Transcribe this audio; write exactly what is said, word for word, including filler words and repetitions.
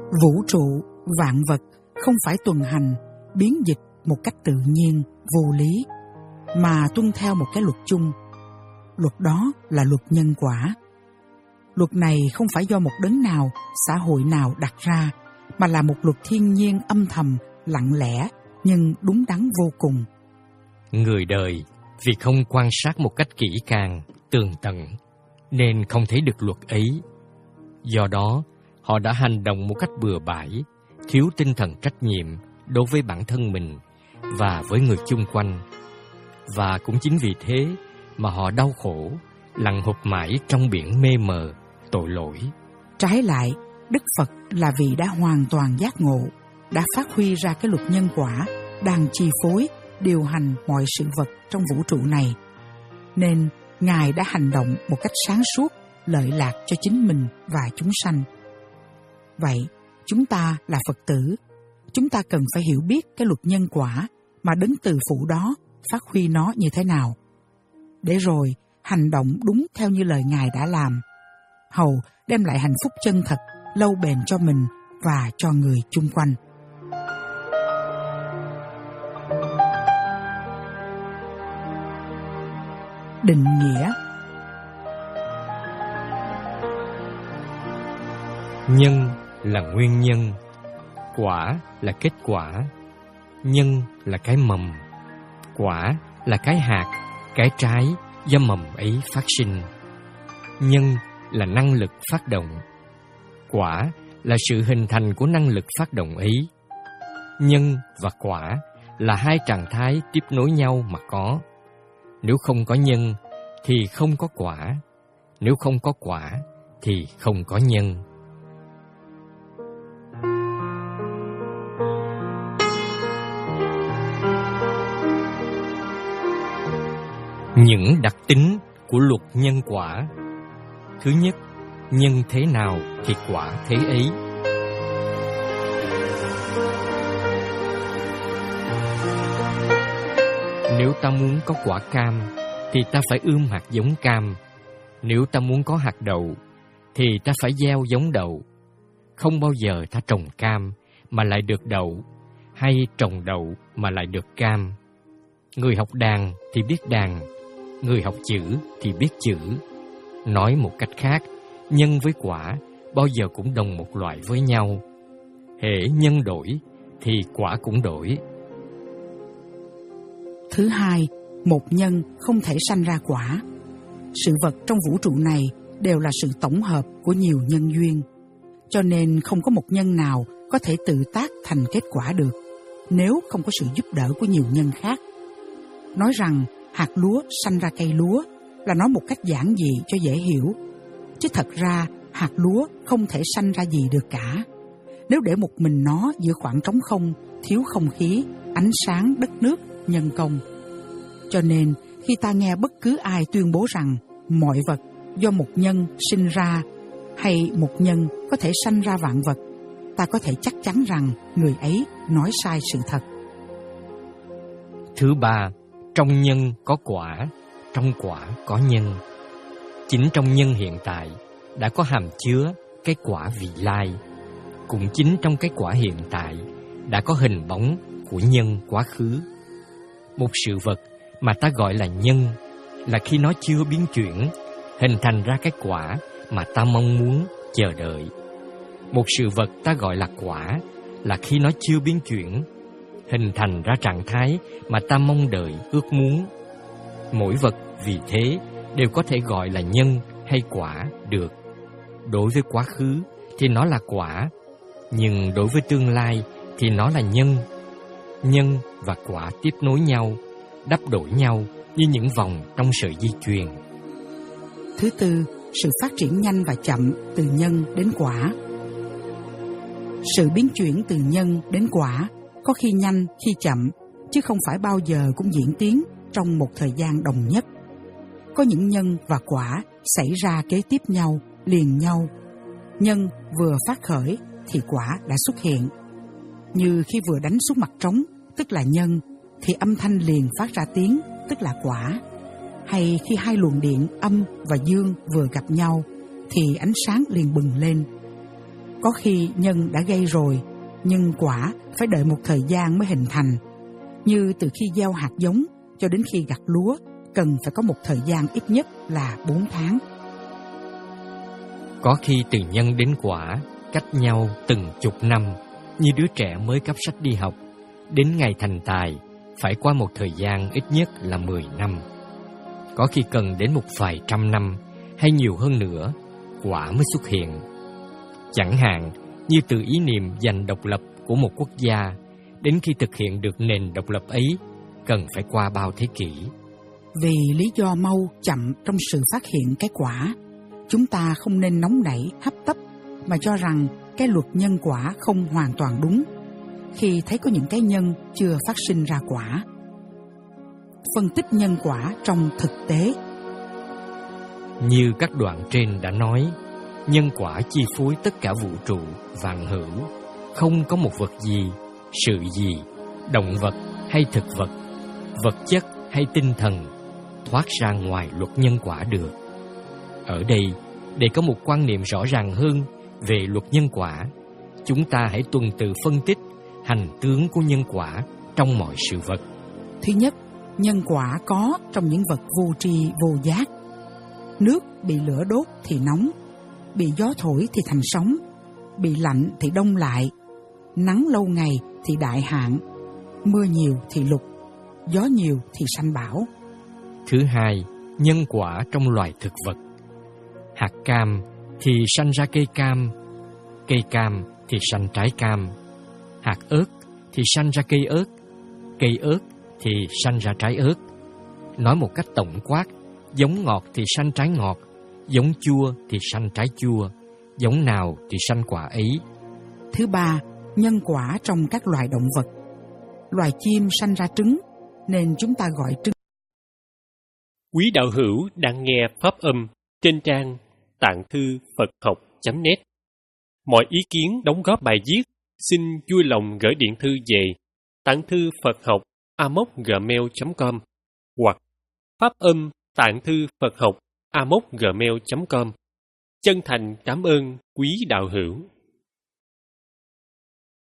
Vũ trụ, vạn vật không phải tuần hành, biến dịch một cách tự nhiên, vô lý, mà tuân theo một cái luật chung. Luật đó là luật nhân quả. Luật này không phải do một đấng nào, xã hội nào đặt ra, mà là một luật thiên nhiên âm thầm, lặng lẽ, nhưng đúng đắn vô cùng. Người đời vì không quan sát một cách kỹ càng, tường tận, nên không thấy được luật ấy. Do đó, họ đã hành động một cách bừa bãi, thiếu tinh thần trách nhiệm đối với bản thân mình và với người chung quanh. Và cũng chính vì thế mà họ đau khổ, lặn hụp mãi trong biển mê mờ, tội lỗi. Trái lại, Đức Phật là vị đã hoàn toàn giác ngộ, đã phát huy ra cái luật nhân quả, đang chi phối, điều hành mọi sự vật trong vũ trụ này. Nên, Ngài đã hành động một cách sáng suốt, lợi lạc cho chính mình và chúng sanh. Vậy, chúng ta là Phật tử, chúng ta cần phải hiểu biết cái luật nhân quả mà đấng từ phụ đó phát huy nó như thế nào, để rồi hành động đúng theo như lời Ngài đã làm, hầu đem lại hạnh phúc chân thật, lâu bền cho mình và cho người chung quanh. Định nghĩa. Nhân là nguyên nhân, quả là kết quả. Nhân là cái mầm, quả là cái hạt, cái trái do mầm ấy phát sinh. Nhân là năng lực phát động, quả là sự hình thành của năng lực phát động ấy. Nhân và quả là hai trạng thái tiếp nối nhau mà có. Nếu không có nhân thì không có quả, nếu không có quả thì không có nhân. Những đặc tính của luật nhân quả. Thứ nhất, nhân thế nào thì quả thế ấy. Nếu ta muốn có quả cam thì ta phải ươm hạt giống cam. Nếu ta muốn có hạt đậu thì ta phải gieo giống đậu. Không bao giờ ta trồng cam mà lại được đậu, hay trồng đậu mà lại được cam. Người học đàn thì biết đàn, người học chữ thì biết chữ. Nói một cách khác, nhân với quả bao giờ cũng đồng một loại với nhau. Hễ nhân đổi thì quả cũng đổi. Thứ hai, một nhân không thể sanh ra quả. Sự vật trong vũ trụ này đều là sự tổng hợp của nhiều nhân duyên, cho nên không có một nhân nào có thể tự tác thành kết quả được nếu không có sự giúp đỡ của nhiều nhân khác. Nói rằng hạt lúa sanh ra cây lúa là nói một cách giản dị cho dễ hiểu, chứ thật ra hạt lúa không thể sanh ra gì được cả. Nếu để một mình nó giữa khoảng trống không, thiếu không khí, ánh sáng, đất nước, nhân công. Cho nên khi ta nghe bất cứ ai tuyên bố rằng mọi vật do một nhân sinh ra, hay một nhân có thể sanh ra vạn vật, ta có thể chắc chắn rằng người ấy nói sai sự thật. Thứ ba, trong nhân có quả, trong quả có nhân. Chính trong nhân hiện tại đã có hàm chứa cái quả vị lai. Cũng chính trong cái quả hiện tại đã có hình bóng của nhân quá khứ. Một sự vật mà ta gọi là nhân là khi nó chưa biến chuyển, hình thành ra cái quả mà ta mong muốn, chờ đợi. Một sự vật ta gọi là quả là khi nó chưa biến chuyển, hình thành ra trạng thái mà ta mong đợi, ước muốn. Mỗi vật vì thế đều có thể gọi là nhân hay quả được. Đối với quá khứ thì nó là quả, nhưng đối với tương lai thì nó là nhân. Nhân và quả tiếp nối nhau, đắp đổi nhau như những vòng trong sợi dây chuyền. Thứ tư, sự phát triển nhanh và chậm từ nhân đến quả. Sự biến chuyển từ nhân đến quả có khi nhanh, khi chậm, chứ không phải bao giờ cũng diễn tiến trong một thời gian đồng nhất. Có những nhân và quả xảy ra kế tiếp nhau, liền nhau. Nhân vừa phát khởi thì quả đã xuất hiện. Như khi vừa đánh xuống mặt trống, tức là nhân, thì âm thanh liền phát ra tiếng, tức là quả. Hay khi hai luồng điện âm và dương vừa gặp nhau, thì ánh sáng liền bừng lên. Có khi nhân đã gây rồi, nhưng quả phải đợi một thời gian mới hình thành. Như từ khi gieo hạt giống cho đến khi gặt lúa, cần phải có một thời gian ít nhất là bốn tháng. Có khi từ nhân đến quả cách nhau từng chục năm, như đứa trẻ mới cắp sách đi học, đến ngày thành tài phải qua một thời gian ít nhất là mười năm. Có khi cần đến một vài trăm năm hay nhiều hơn nữa, quả mới xuất hiện. Chẳng hạn như từ ý niệm giành độc lập của một quốc gia đến khi thực hiện được nền độc lập ấy, cần phải qua bao thế kỷ. Vì lý do mau chậm trong sự phát hiện cái quả, chúng ta không nên nóng nảy hấp tấp mà cho rằng cái luật nhân quả không hoàn toàn đúng khi thấy có những cái nhân chưa phát sinh ra quả. Phân tích nhân quả trong thực tế. Như các đoạn trên đã nói, nhân quả chi phối tất cả vũ trụ vạn hữu. Không có một vật gì, sự gì, động vật hay thực vật, vật chất hay tinh thần thoát ra ngoài luật nhân quả được. Ở đây, để có một quan niệm rõ ràng hơn về luật nhân quả, chúng ta hãy tuần tự phân tích hành tướng của nhân quả trong mọi sự vật. Thứ nhất, nhân quả có trong những vật vô tri vô giác. Nước bị lửa đốt thì nóng, bị gió thổi thì thành sóng, bị lạnh thì đông lại, nắng lâu ngày thì đại hạn, mưa nhiều thì lụt, gió nhiều thì sanh bão. Thứ hai, nhân quả trong loài thực vật. Hạt cam thì sanh ra cây cam, cây cam thì sanh trái cam, hạt ớt thì sanh ra cây ớt, cây ớt thì sanh ra trái ớt. Nói một cách tổng quát, giống ngọt thì sanh trái ngọt, giống chua thì sanh trái chua, giống nào thì sanh quả ấy. Thứ ba, nhân quả trong các loài động vật. Loài chim sanh ra trứng, nên chúng ta gọi trứng. Quý đạo hữu đang nghe pháp âm trên trang tạng thư Phật học chấm net. Mọi ý kiến đóng góp bài viết xin vui lòng gửi điện thư về tạng thư Phật học a m o c gmail chấm com hoặc pháp âm tạng thư Phật học a m o c gmail chấm com. Chân thành cảm ơn quý đạo hữu.